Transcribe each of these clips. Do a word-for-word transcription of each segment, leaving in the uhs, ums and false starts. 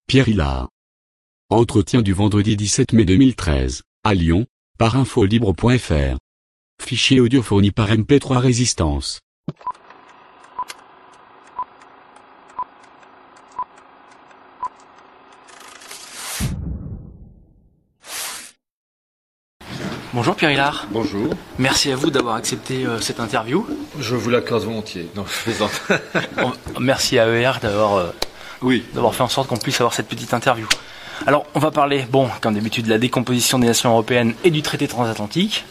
Pierre Hilard. Entretien du vendredi dix-sept mai deux mille treize, à Lyon, par infolibre point f r. Fichier audio fourni par M P trois Résistance. Bonjour Pierre Hilard. Bonjour. Merci à vous d'avoir accepté euh, cette interview. Je vous l'accorde volontiers. Non, je plaisante. Merci à E R d'avoir euh, oui. d'avoir fait en sorte qu'on puisse avoir cette petite interview. Alors, on va parler, bon, comme d'habitude, de la décomposition des nations européennes et du traité transatlantique,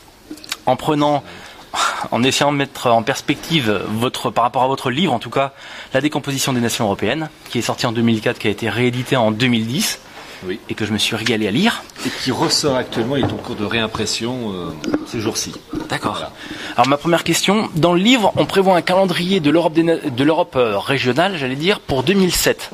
en prenant, en essayant de mettre en perspective votre, par rapport à votre livre, en tout cas, la décomposition des nations européennes, qui est sorti en deux mille quatre, qui a été réédité en deux mille dix. Oui. Et que je me suis régalé à lire. Et qui ressort actuellement, il est en cours de réimpression euh, ces jours-ci. D'accord. Voilà. Alors ma première question, dans le livre, on prévoit un calendrier de l'Europe, des, de l'Europe euh, régionale, j'allais dire, pour deux mille sept.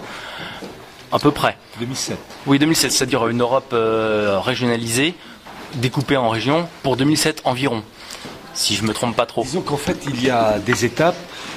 À peu près. deux mille sept. Oui, deux mille sept, c'est-à-dire une Europe euh, régionalisée, découpée en régions, pour deux mille sept environ, si je ne me trompe pas trop. Disons qu'en fait, il y a des étapes.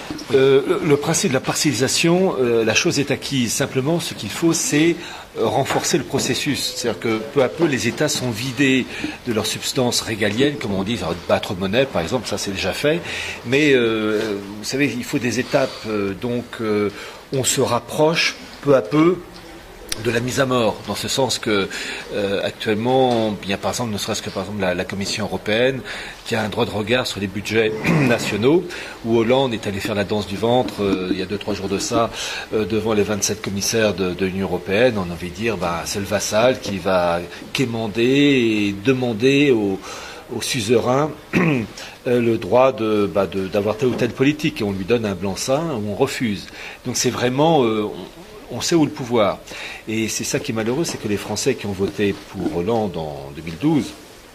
Euh, le principe de la partialisation, euh, la chose est acquise. Simplement, ce qu'il faut, c'est renforcer le processus. C'est-à-dire que peu à peu, les États sont vidés de leur substance régalienne, comme on dit, battre monnaie, par exemple, ça c'est déjà fait. Mais euh, vous savez, il faut des étapes. Euh, donc, euh, on se rapproche peu à peu de la mise à mort, dans ce sens que euh, actuellement, il y a par exemple, ne serait-ce que par exemple la, la Commission européenne, qui a un droit de regard sur les budgets nationaux, où Hollande est allé faire la danse du ventre euh, il y a deux trois jours de ça, euh, devant les vingt-sept commissaires de, de l'Union européenne. On a envie de dire, bah, c'est le vassal qui va quémander et demander aux au suzerain euh, le droit de, bah, de, d'avoir telle ou telle politique, et on lui donne un blanc-seing ou on refuse. Donc c'est vraiment, euh, on, on sait où le pouvoir. Et c'est ça qui est malheureux, c'est que les Français qui ont voté pour Hollande en deux mille douze,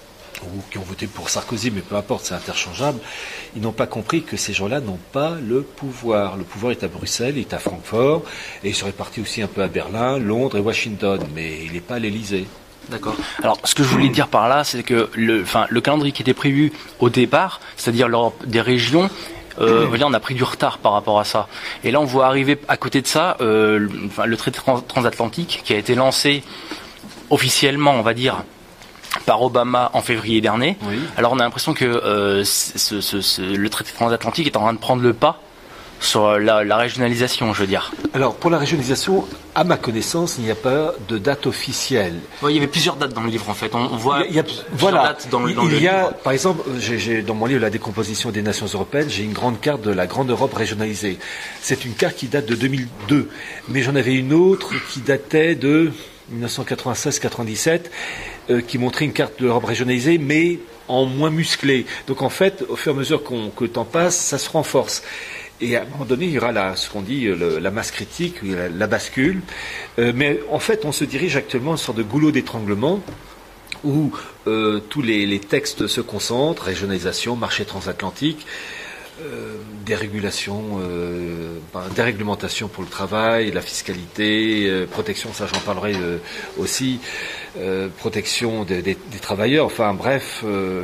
ou qui ont voté pour Sarkozy, mais peu importe, c'est interchangeable, ils n'ont pas compris que ces gens-là n'ont pas le pouvoir. Le pouvoir est à Bruxelles, il est à Francfort, et il serait parti aussi un peu à Berlin, Londres et Washington, mais il n'est pas à l'Élysée. D'accord. Alors, ce que je voulais dire par là, c'est que le, enfin, le calendrier qui était prévu au départ, c'est-à-dire l'Europe des régions, euh, mmh. on a pris du retard par rapport à ça. Et là, on voit arriver à côté de ça euh, le, enfin, le traité trans- transatlantique qui a été lancé officiellement, on va dire, par Obama en février dernier. Oui. Alors, on a l'impression que euh, ce, ce, ce, le traité transatlantique est en train de prendre le pas sur la, la régionalisation, je veux dire. Alors, pour la régionalisation, à ma connaissance, il n'y a pas de date officielle. Oui, il y avait plusieurs dates dans le livre, en fait. On, on voit il y a, plusieurs voilà. dates dans, il, dans il le y a, livre. Par exemple, j'ai, j'ai, dans mon livre « La décomposition des nations européennes », j'ai une grande carte de la grande Europe régionalisée. C'est une carte qui date de deux mille deux. Mais j'en avais une autre qui datait de dix-neuf cent quatre-vingt-seize quatre-vingt-dix-sept, euh, qui montrait une carte de l'Europe régionalisée, mais en moins musclée. Donc, en fait, au fur et à mesure qu'on, que le temps passe, ça se renforce. Et à un moment donné, il y aura la, ce qu'on dit le, la masse critique, la, la bascule. Euh, mais en fait, on se dirige actuellement à une sorte de goulot d'étranglement où euh, tous les, les textes se concentrent, régionalisation, marché transatlantique, euh, dérégulation, euh, ben, déréglementation pour le travail, la fiscalité, euh, protection, ça j'en parlerai euh, aussi, euh, protection des, des, des travailleurs, enfin bref... Euh,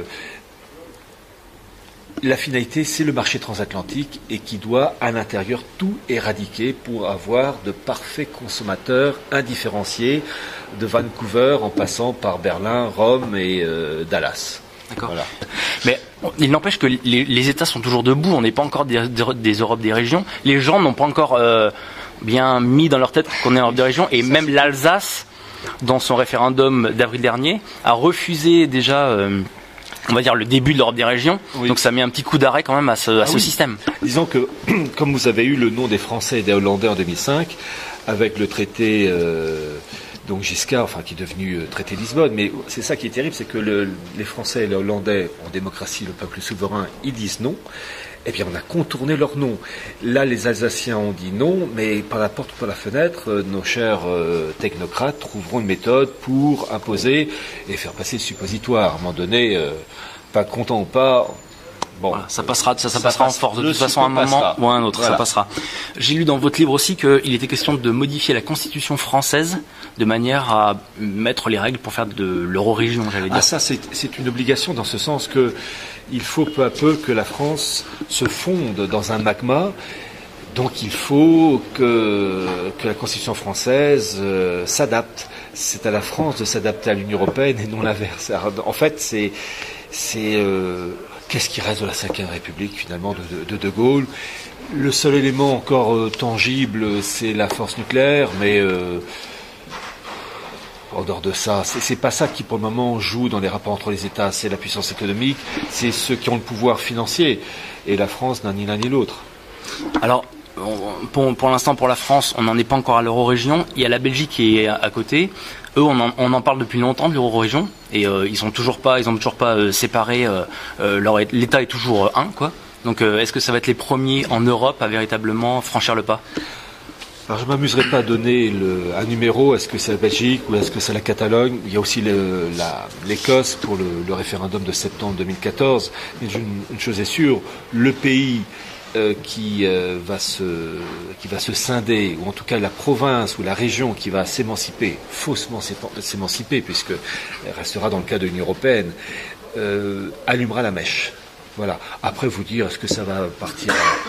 La finalité, c'est le marché transatlantique et qui doit, à l'intérieur, tout éradiquer pour avoir de parfaits consommateurs indifférenciés de Vancouver en passant par Berlin, Rome et euh, Dallas. D'accord. Voilà. Mais il n'empêche que les, les États sont toujours debout. On n'est pas encore des, des, des Europes des régions. Les gens n'ont pas encore euh, bien mis dans leur tête qu'on est Europe des régions. Et même l'Alsace, dans son référendum d'avril dernier, a refusé déjà... Euh, on va dire le début de l'Europe des régions, oui. Donc ça met un petit coup d'arrêt quand même à ce, à ah ce oui. système. Disons que, comme vous avez eu le nom des Français et des Hollandais en deux mille cinq, avec le traité euh, donc Giscard, enfin qui est devenu euh, traité Lisbonne, mais c'est ça qui est terrible, c'est que le, les Français et les Hollandais, en démocratie, le peuple souverain, ils disent non. Eh bien, on a contourné leur nom. Là, les Alsaciens ont dit non, mais par la porte ou par la fenêtre, euh, nos chers euh, technocrates trouveront une méthode pour imposer et faire passer le suppositoire. À un moment donné, euh, pas content ou pas... Bon, voilà, ça passera, ça, ça, ça passera passe, en force de toute façon à un moment passera. ou à un autre, voilà. Ça passera. J'ai lu dans votre livre aussi qu'il était question de modifier la Constitution française de manière à mettre les règles pour faire de l'euro-région, j'allais dire. Ah, ça, c'est, c'est une obligation dans ce sens que il faut peu à peu que la France se fonde dans un magma Donc il faut que, que la Constitution française euh, s'adapte. C'est à la France de s'adapter à l'Union européenne et non l'inverse. En fait, c'est, c'est euh, qu'est-ce qui reste de la cinquième République finalement de de, de, de Gaulle. Le seul élément encore euh, tangible, c'est la force nucléaire, mais euh, en dehors de ça, c'est, c'est pas ça qui pour le moment joue dans les rapports entre les États. C'est la puissance économique, c'est ceux qui ont le pouvoir financier. Et la France n'a ni l'un ni l'autre. Alors, pour, pour l'instant, pour la France, on n'en est pas encore à l'euro-région. Il y a la Belgique qui est à côté. Eux, on en, on en parle depuis longtemps de l'euro-région. Et euh, ils sont toujours pas, ils ont toujours pas euh, séparé. Euh, euh, leur, l'État est toujours euh, un, quoi. Donc, euh, est-ce que ça va être les premiers en Europe à véritablement franchir le pas ? Alors je ne m'amuserai pas à donner le, un numéro, est-ce que c'est la Belgique ou est-ce que c'est la Catalogne. Il y a aussi le, la, l'Écosse pour le, le référendum de septembre deux mille quatorze. Mais une, une chose est sûre, le pays euh, qui, euh, va se, qui va se scinder, ou en tout cas la province ou la région qui va s'émanciper, faussement s'émanciper, puisqu'elle restera dans le cas de l'Union européenne, euh, allumera la mèche. Voilà. Après vous dire, est-ce que ça va partir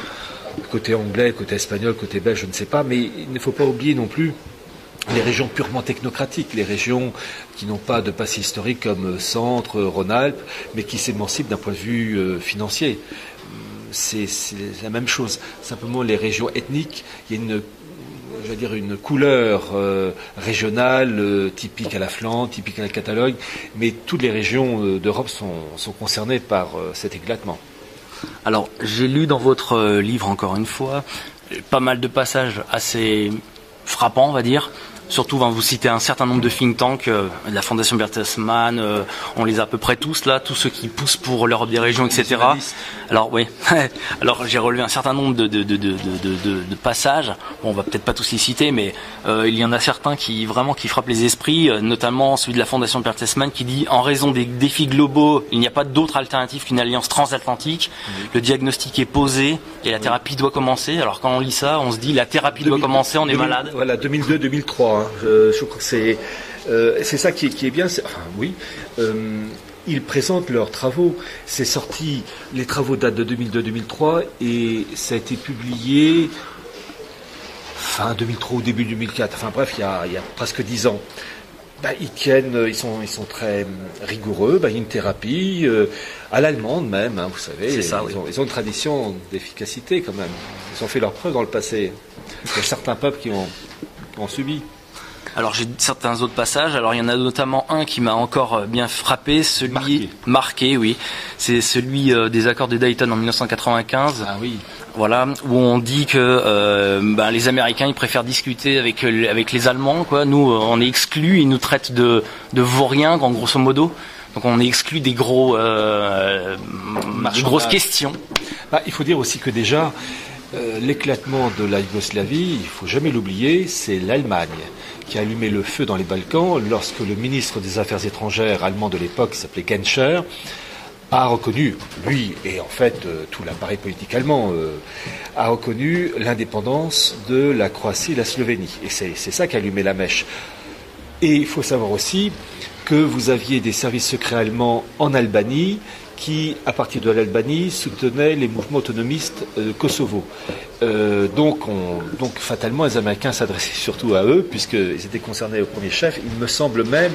côté anglais, côté espagnol, côté belge, je ne sais pas, mais il ne faut pas oublier non plus les régions purement technocratiques, les régions qui n'ont pas de passé historique comme Centre, Rhône-Alpes, mais qui s'émancipent d'un point de vue euh, financier. C'est, c'est la même chose. Simplement, les régions ethniques, il y a une, je veux dire, une couleur euh, régionale euh, typique à la Flandre, typique à la Catalogne, mais toutes les régions euh, d'Europe sont, sont concernées par euh, cet éclatement. Alors, j'ai lu dans votre euh, livre, encore une fois, pas mal de passages assez frappants, on va dire. Surtout, ben, vous citez un certain nombre de think tanks, euh, la Fondation Bertelsmann, euh, on les a à peu près tous là, tous ceux qui poussent pour l'Europe des régions, et cetera. Alors oui, alors j'ai relevé un certain nombre de, de, de, de, de, de, de passages. Bon, on va peut-être pas tous les citer, mais euh, il y en a certains qui vraiment qui frappent les esprits, euh, notamment celui de la Fondation Bertelsmann qui dit: en raison des défis globaux, il n'y a pas d'autre alternative qu'une alliance transatlantique. Mmh. Le diagnostic est posé et la thérapie doit commencer. Alors quand on lit ça, on se dit la thérapie deux mille, doit commencer, on est deux mille, malade. Voilà, deux mille deux deux mille trois. Hein. Je, je crois que c'est euh, c'est ça qui est, qui est bien. C'est, enfin oui. Euh, Ils présentent leurs travaux. C'est sorti, les travaux datent de deux mille deux deux mille trois et ça a été publié fin deux mille trois ou début deux mille quatre. Enfin bref, il y a, il y a presque dix ans. Ben, ils tiennent, ils sont, ils sont très rigoureux. Ben, il y a une thérapie euh, à l'allemande même, hein, vous savez. C'est ça, ils, oui. ont, ils ont une tradition d'efficacité quand même. Ils ont fait leurs preuves dans le passé. Il y a certains peuples qui ont, qui ont subi. Alors j'ai certains autres passages. Alors il y en a notamment un qui m'a encore bien frappé, celui marqué, marqué oui. C'est celui euh, des accords de Dayton en dix-neuf cent quatre-vingt-quinze. Ah oui. Voilà, où on dit que euh, ben, les Américains ils préfèrent discuter avec avec les Allemands, quoi. Nous on est exclus, ils nous traitent de de vauriens, en grosso modo. Donc on est exclus des gros euh, des grosses questions. Bah, il faut dire aussi que déjà euh, l'éclatement de la Yougoslavie, il faut jamais l'oublier, c'est l'Allemagne qui a allumé le feu dans les Balkans lorsque le ministre des Affaires étrangères allemand de l'époque, qui s'appelait Genscher, a reconnu, lui et en fait euh, tout l'appareil politique allemand, euh, a reconnu l'indépendance de la Croatie et la Slovénie. Et c'est, c'est ça qui a allumé la mèche. Et il faut savoir aussi que vous aviez des services secrets allemands en Albanie qui, à partir de l'Albanie, soutenaient les mouvements autonomistes euh, Kosovo. Euh, donc, on, donc, fatalement, les Américains s'adressaient surtout à eux, puisqu'ils étaient concernés au premier chef. Il me semble même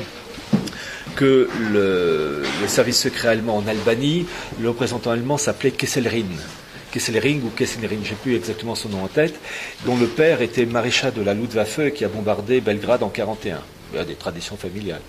que le, le service secret allemand en Albanie, le représentant allemand s'appelait Kesselring. Kesselring ou Kesselring, je n'ai plus exactement son nom en tête, dont le père était maréchal de la Luftwaffe qui a bombardé Belgrade en quarante et un. Il y a des traditions familiales.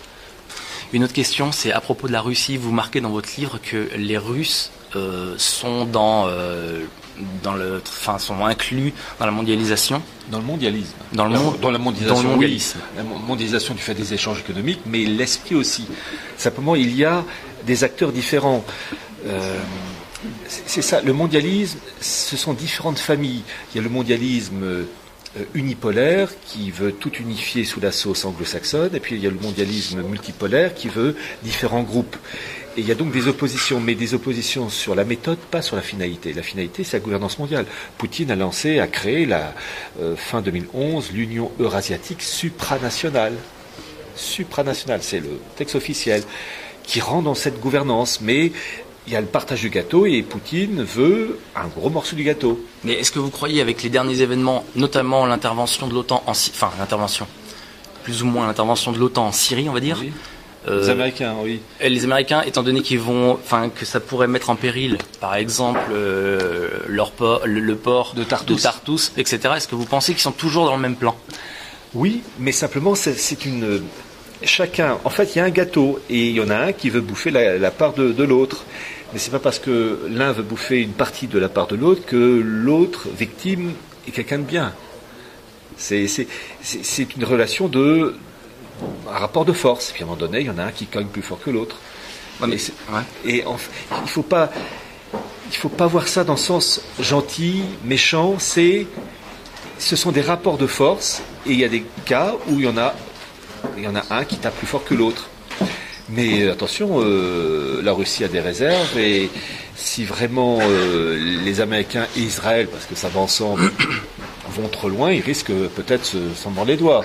Une autre question, c'est à propos de la Russie. Vous marquez dans votre livre que les Russes euh, sont dans, euh, dans le, enfin, sont inclus dans la mondialisation. Dans le mondialisme. Dans le monde. Dans la mondialisation. Dans le mondialisme. Oui. La mondialisation du fait des échanges économiques, mais l'esprit aussi. Simplement, il y a des acteurs différents. Euh, c'est, c'est ça. Le mondialisme, ce sont différentes familles. Il y a le mondialisme unipolaire qui veut tout unifier sous la sauce anglo-saxonne, et puis il y a le mondialisme multipolaire qui veut différents groupes. Et il y a donc des oppositions, mais des oppositions sur la méthode, pas sur la finalité. La finalité, c'est la gouvernance mondiale. Poutine a lancé, a créé, la euh, fin deux mille onze, l'Union eurasiatique supranationale. Supranationale, c'est le texte officiel, qui rend dans cette gouvernance, mais il y a le partage du gâteau et Poutine veut un gros morceau du gâteau. Mais est-ce que vous croyez, avec les derniers événements, notamment l'intervention de l'OTAN en Syrie, enfin l'intervention, plus ou moins l'intervention de l'OTAN en Syrie, on va dire, Oui. euh, Les Américains, oui. et les Américains, étant donné qu'ils vont, enfin que ça pourrait mettre en péril, par exemple, euh, leur port, le, le port De Tartous. de Tartous, et cetera. Est-ce que vous pensez qu'ils sont toujours dans le même plan? Oui, mais simplement, c'est, c'est une... Chacun, en fait, il y a un gâteau et il y en a un qui veut bouffer la, la part de, de l'autre. Mais c'est pas parce que l'un veut bouffer une partie de la part de l'autre que l'autre victime est quelqu'un de bien. C'est, c'est, c'est, c'est une relation de... un rapport de force. Et puis à un moment donné, il y en a un qui cogne plus fort que l'autre. Ouais, mais et c'est- ouais. et en fait, il faut pas... Il faut pas voir ça dans le sens gentil, méchant. C'est... Ce sont des rapports de force et il y a des cas où il y en a, il y en a un qui tape plus fort que l'autre. Mais euh, attention, euh, la Russie a des réserves et si vraiment euh, les Américains et Israël, parce que ça va ensemble, vont trop loin, ils risquent peut-être se, s'en mordre les doigts.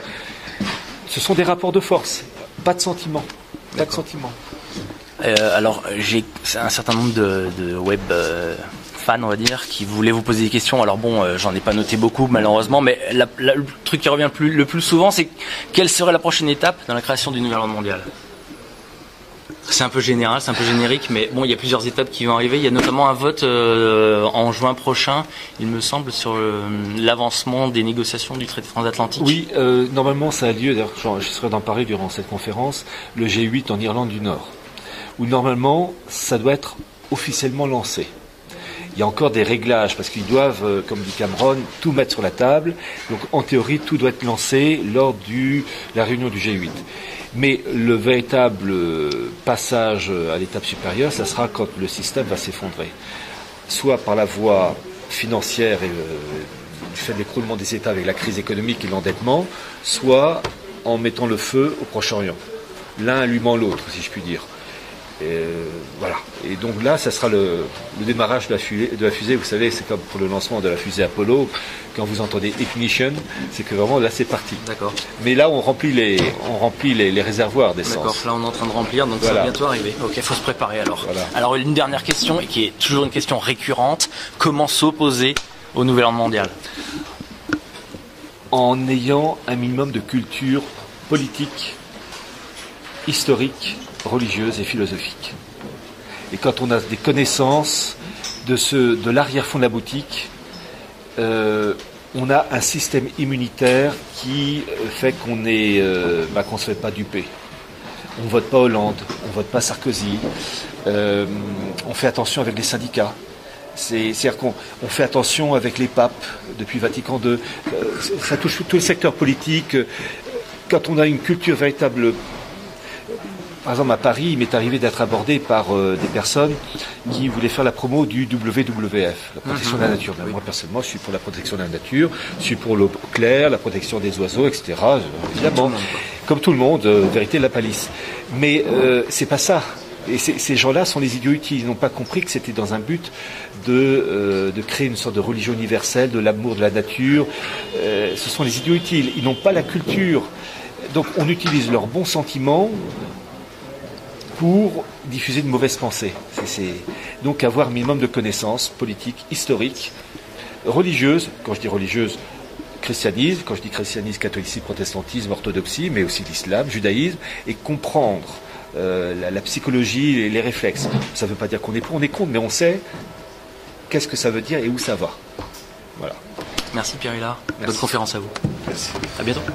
Ce sont des rapports de force, pas de sentiments. Pas de D'accord. sentiments. Euh, alors, j'ai un certain nombre de, de web euh, fans, on va dire, qui voulaient vous poser des questions. Alors bon, euh, j'en ai pas noté beaucoup, malheureusement, mais la, la- le truc qui revient le plus, le plus souvent, c'est quelle serait la prochaine étape dans la création du nouvel ordre mondial? C'est un peu général, c'est un peu générique, mais bon, il y a plusieurs étapes qui vont arriver. Il y a notamment un vote euh, en juin prochain, il me semble, sur euh, l'avancement des négociations du traité transatlantique. Oui, euh, normalement ça a lieu, d'ailleurs j'en- je serai d'en parler durant cette conférence, le G huit en Irlande du Nord, où normalement ça doit être officiellement lancé. Il y a encore des réglages, parce qu'ils doivent, euh, comme dit Cameron, tout mettre sur la table. Donc en théorie, tout doit être lancé lors de la réunion du G huit. Mais le véritable euh, passage à l'étape supérieure, ça sera quand le système va s'effondrer. Soit par la voie financière et euh, du fait de l'écroulement des États avec la crise économique et l'endettement, soit en mettant le feu au Proche-Orient. L'un allumant l'autre, si je puis dire. Et, euh, voilà. Et donc là, ça sera le, le démarrage de la, fusée, de la fusée. Vous savez, c'est comme pour le lancement de la fusée Apollo. Quand vous entendez ignition, c'est que vraiment là, c'est parti. D'accord. Mais là, on remplit les, on remplit les, les réservoirs D'accord, d'essence. là on est en train de remplir, donc ça Voilà. va bientôt arriver. Ok, faut se préparer alors. Voilà. Alors une dernière question, et qui est toujours une question récurrente, comment s'opposer au nouvel ordre mondial? En ayant un minimum de culture politique, historique, religieuse et philosophique. Et quand on a des connaissances de, ce, de l'arrière-fond de la boutique, euh, on a un système immunitaire qui fait qu'on est, euh, bah, qu'on ne se fait pas duper. On ne vote pas Hollande, on ne vote pas Sarkozy, euh, on fait attention avec les syndicats. C'est, c'est-à-dire qu'on on fait attention avec les papes depuis Vatican deux. Euh, ça touche tout le secteur politique. Quand on a une culture véritable... Par exemple, à Paris, il m'est arrivé d'être abordé par euh, des personnes qui voulaient faire la promo du W W F, la protection de la nature. Ben, moi, personnellement, je suis pour la protection de la nature, je suis pour l'eau claire, la protection des oiseaux, et cetera. Euh, évidemment, comme tout le monde, euh, vérité de la palisse. Mais euh, c'est pas ça. Et c'est, ces gens-là sont les idiots utiles. Ils n'ont pas compris que c'était dans un but de, euh, de créer une sorte de religion universelle, de l'amour de la nature. Euh, ce sont les idiots utiles. Ils n'ont pas la culture. Donc, on utilise leurs bons sentiments pour diffuser de mauvaises pensées. C'est, c'est... Donc avoir un minimum de connaissances politiques, historiques, religieuses. Quand je dis religieuse, christianisme. Quand je dis christianisme, catholicisme, protestantisme, orthodoxie, mais aussi l'islam, judaïsme, et comprendre euh, la, la psychologie et les réflexes. Ça ne veut pas dire qu'on est pour, on est contre, mais on sait qu'est-ce que ça veut dire et où ça va. Voilà. Merci Pierre Huillard, Merci. bonne conférence à vous. Merci. À bientôt.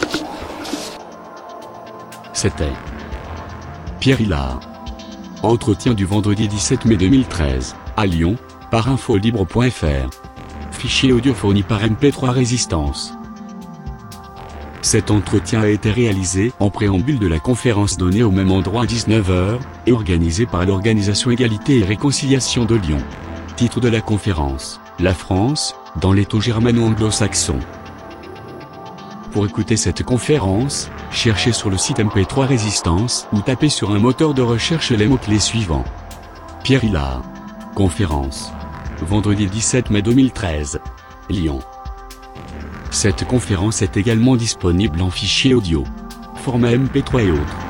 C'était Pierre Huillard. Entretien du vendredi dix-sept mai deux mille treize, à Lyon, par infolibre point f r. Fichier audio fourni par M P trois Résistance. Cet entretien a été réalisé en préambule de la conférence donnée au même endroit à dix-neuf heures, et organisée par l'Organisation Égalité et Réconciliation de Lyon. Titre de la conférence, La France, dans l'étau germano-anglo-saxon. Pour écouter cette conférence, cherchez sur le site M P trois Résistance ou tapez sur un moteur de recherche les mots-clés suivants. Pierre Huillard. Conférence. Vendredi dix-sept mai deux mille treize. Lyon. Cette conférence est également disponible en fichier audio, format M P trois et autres.